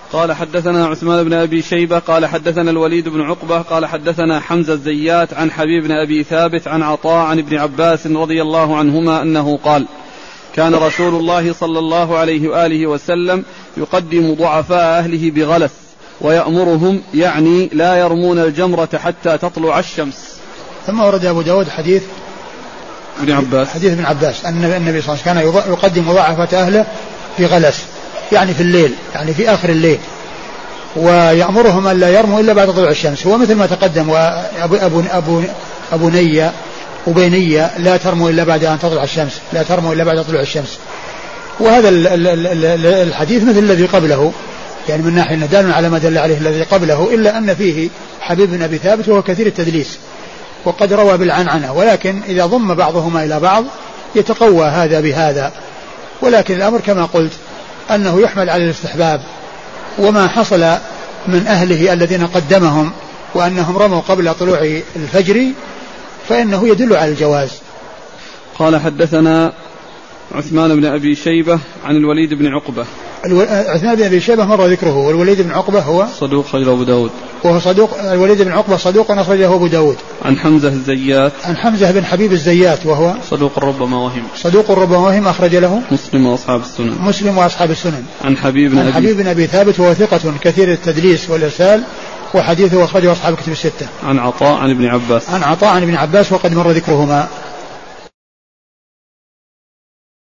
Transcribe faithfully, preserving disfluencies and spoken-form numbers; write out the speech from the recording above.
قال حدثنا عثمان بن أبي شيبة قال حدثنا الوليد بن عقبة قال حدثنا حمزة الزيات عن حبيب بن أبي ثابت عن عطاء عن ابن عباس رضي الله عنهما أنه قال كان رسول الله صلى الله عليه وآله وسلم يقدم ضعفاء أهله بغلس ويأمرهم يعني لا يرمون الجمرة حتى تطلع الشمس. ثم ورد أبو داود حديث ابن عباس حديث ابن عباس أن النبي صلى الله عليه وسلم كان يقدم ضعفاء أهله بغلس يعني في الليل يعني في آخر الليل ويأمرهم أن لا يرموا إلا بعد طلوع الشمس. هو مثل ما تقدم وأبو أبو أبو أبو نية وبينية لا ترموا إلا بعد أن تطلع الشمس لا ترموا إلا بعد طلوع الشمس. وهذا الحديث مثل الذي قبله يعني من ناحية دال على ما دل عليه الذي قبله إلا أن فيه حبيب بن أبي ثابت وهو كثير التدليس وقد روى بالعنعنة ولكن إذا ضم بعضهما إلى بعض يتقوى هذا بهذا. ولكن الأمر كما قلت أنه يحمل على الاستحباب وما حصل من أهله الذين قدمهم وأنهم رموا قبل طلوع الفجر فإنه يدل على الجواز. قال حدثنا عثمان بن أبي شيبة عن الوليد بن عقبة. الو... عثمان بن أبي شيبة مر ذكره والوليد بن عقبة هو صدوق خرجه أبو داود وهو صدوق. الوليد بن عقبة صدوق أخرجه أبو داود. عن حمزة الزيات عن حمزة بن حبيب الزيات وهو صدوق ربما وهم صدوق ربما وهم أخرج له مسلم وأصحاب السنن مسلم وأصحاب السنن. عن حبيب بن عن أبي حبيب بن أبي ثابت وهو ثقة كثير التدليس والإرسال وحديثه أخرجه أصحاب كتب الستة. عن عطاء عن ابن عباس عن عطاء عن ابن عباس وقد مر ذكرهما.